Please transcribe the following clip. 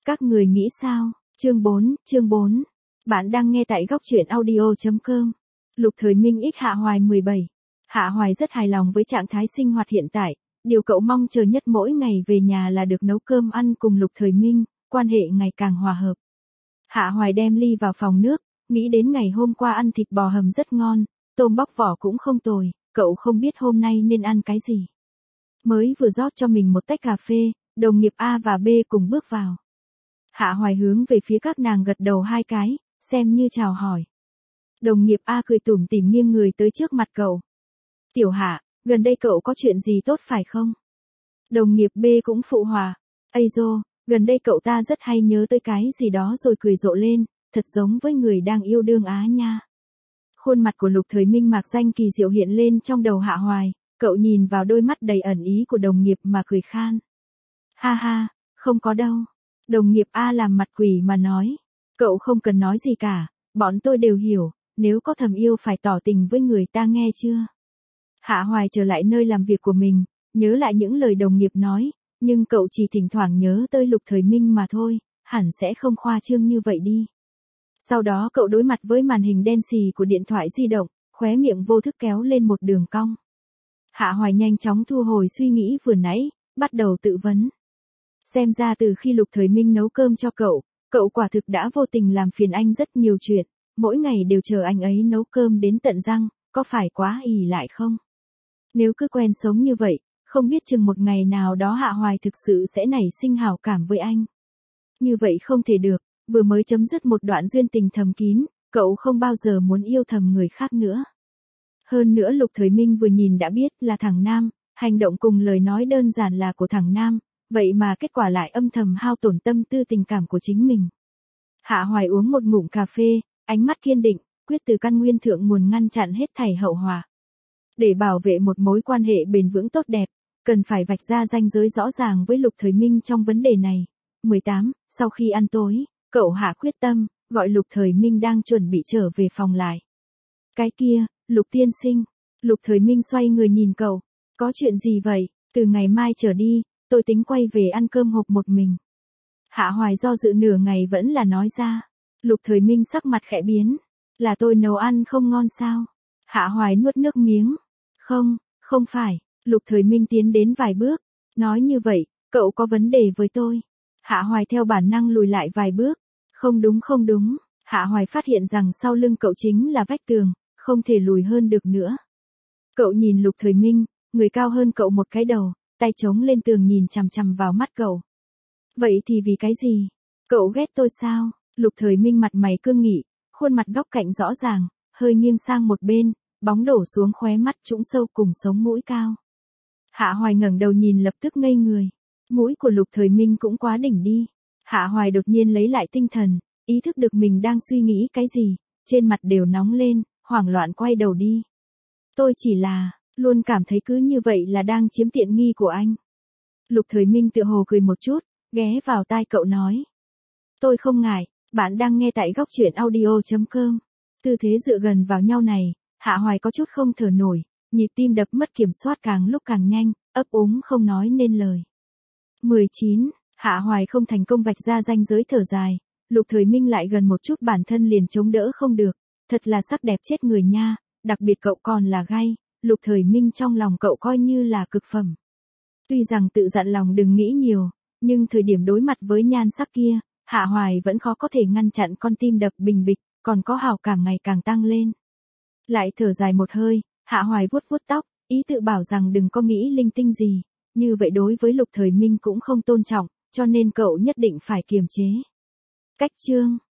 Các người nghĩ sao? Chương 4. Bạn đang nghe tại góc truyện audio.com. Lục Thời Minh x Hạ Hoài 17. Hạ Hoài rất hài lòng với trạng thái sinh hoạt hiện tại, điều cậu mong chờ nhất mỗi ngày về nhà là được nấu cơm ăn cùng Lục Thời Minh, quan hệ ngày càng hòa hợp. Hạ Hoài đem ly vào phòng nước, nghĩ đến ngày hôm qua ăn thịt bò hầm rất ngon, tôm bóc vỏ cũng không tồi, cậu không biết hôm nay nên ăn cái gì. Mới vừa rót cho mình một tách cà phê, đồng nghiệp A và B cùng bước vào. Hạ Hoài hướng về phía các nàng gật đầu 2 cái, xem như chào hỏi. Đồng nghiệp A cười tủm tỉm nghiêng người tới trước mặt cậu. Tiểu Hạ, gần đây cậu có chuyện gì tốt phải không? Đồng nghiệp B cũng phụ hòa. Ây dô, gần đây cậu ta rất hay nhớ tới cái gì đó rồi cười rộ lên, thật giống với người đang yêu đương á nha. Khuôn mặt của Lục Thời Minh mạc danh kỳ diệu hiện lên trong đầu Hạ Hoài, cậu nhìn vào đôi mắt đầy ẩn ý của đồng nghiệp mà cười khan. Ha ha, không có đâu. Đồng nghiệp A làm mặt quỷ mà nói. Cậu không cần nói gì cả, bọn tôi đều hiểu, nếu có thầm yêu phải tỏ tình với người ta nghe chưa? Hạ Hoài trở lại nơi làm việc của mình, nhớ lại những lời đồng nghiệp nói, nhưng cậu chỉ thỉnh thoảng nhớ tới Lục Thời Minh mà thôi, hẳn sẽ không khoa trương như vậy đi. Sau đó cậu đối mặt với màn hình đen xì của điện thoại di động, khóe miệng vô thức kéo lên một đường cong. Hạ Hoài nhanh chóng thu hồi suy nghĩ vừa nãy, bắt đầu tự vấn. Xem ra từ khi Lục Thời Minh nấu cơm cho cậu quả thực đã vô tình làm phiền anh rất nhiều chuyện, mỗi ngày đều chờ anh ấy nấu cơm đến tận răng, có phải quá ỷ lại không? Nếu cứ quen sống như vậy, không biết chừng một ngày nào đó Hạ Hoài thực sự sẽ nảy sinh hảo cảm với anh. Như vậy không thể được, vừa mới chấm dứt một đoạn duyên tình thầm kín, cậu không bao giờ muốn yêu thầm người khác nữa. Hơn nữa Lục Thời Minh vừa nhìn đã biết là thằng nam, hành động cùng lời nói đơn giản là của thằng nam, vậy mà kết quả lại âm thầm hao tổn tâm tư tình cảm của chính mình. Hạ Hoài uống một ngụm cà phê, ánh mắt kiên định, quyết từ căn nguyên thượng nguồn ngăn chặn hết thảy hậu họa. Để bảo vệ một mối quan hệ bền vững tốt đẹp, cần phải vạch ra ranh giới rõ ràng với Lục Thời Minh trong vấn đề này. 18. Sau khi ăn tối, cậu hạ quyết tâm, gọi Lục Thời Minh đang chuẩn bị trở về phòng lại. Cái kia, Lục tiên sinh. Lục Thời Minh xoay người nhìn cậu. Có chuyện gì vậy? Từ ngày mai trở đi, tôi tính quay về ăn cơm hộp một mình. Hạ Hoài do dự nửa ngày vẫn là nói ra. Lục Thời Minh sắc mặt khẽ biến. Là tôi nấu ăn không ngon sao? Hạ Hoài nuốt nước miếng. Không phải. Lục Thời Minh tiến đến vài bước. Nói như vậy, cậu có vấn đề với tôi. Hạ Hoài theo bản năng lùi lại vài bước. Không đúng. Hạ Hoài phát hiện rằng sau lưng cậu chính là vách tường, không thể lùi hơn được nữa. Cậu nhìn Lục Thời Minh, người cao hơn cậu một cái đầu, tay chống lên tường nhìn chằm chằm vào mắt cậu. Vậy thì vì cái gì? Cậu ghét tôi sao? Lục Thời Minh mặt mày cương nghị, khuôn mặt góc cạnh rõ ràng, hơi nghiêng sang một bên, bóng đổ xuống khóe mắt trũng sâu cùng sống mũi cao. Hạ Hoài ngẩng đầu nhìn lập tức ngây người. Mũi của Lục Thời Minh cũng quá đỉnh đi. Hạ Hoài đột nhiên lấy lại tinh thần, ý thức được mình đang suy nghĩ cái gì, trên mặt đều nóng lên, hoảng loạn quay đầu đi. Tôi chỉ là, luôn cảm thấy cứ như vậy là đang chiếm tiện nghi của anh. Lục Thời Minh tựa hồ cười một chút, ghé vào tai cậu nói. Tôi không ngại, bạn đang nghe tại góc truyện audio.com. Tư thế dựa gần vào nhau này, Hạ Hoài có chút không thở nổi, nhịp tim đập mất kiểm soát càng lúc càng nhanh, ấp úng không nói nên lời. 19. Hạ Hoài không thành công vạch ra ranh giới thở dài, Lục Thời Minh lại gần một chút bản thân liền chống đỡ không được, thật là sắc đẹp chết người nha, đặc biệt cậu còn là gay, Lục Thời Minh trong lòng cậu coi như là cực phẩm. Tuy rằng tự dặn lòng đừng nghĩ nhiều, nhưng thời điểm đối mặt với nhan sắc kia, Hạ Hoài vẫn khó có thể ngăn chặn con tim đập bình bịch, còn có hào cảm ngày càng tăng lên. Lại thở dài một hơi, Hạ Hoài vuốt tóc, ý tự bảo rằng đừng có nghĩ linh tinh gì, như vậy đối với Lục Thời Minh cũng không tôn trọng, cho nên cậu nhất định phải kiềm chế. Cách chương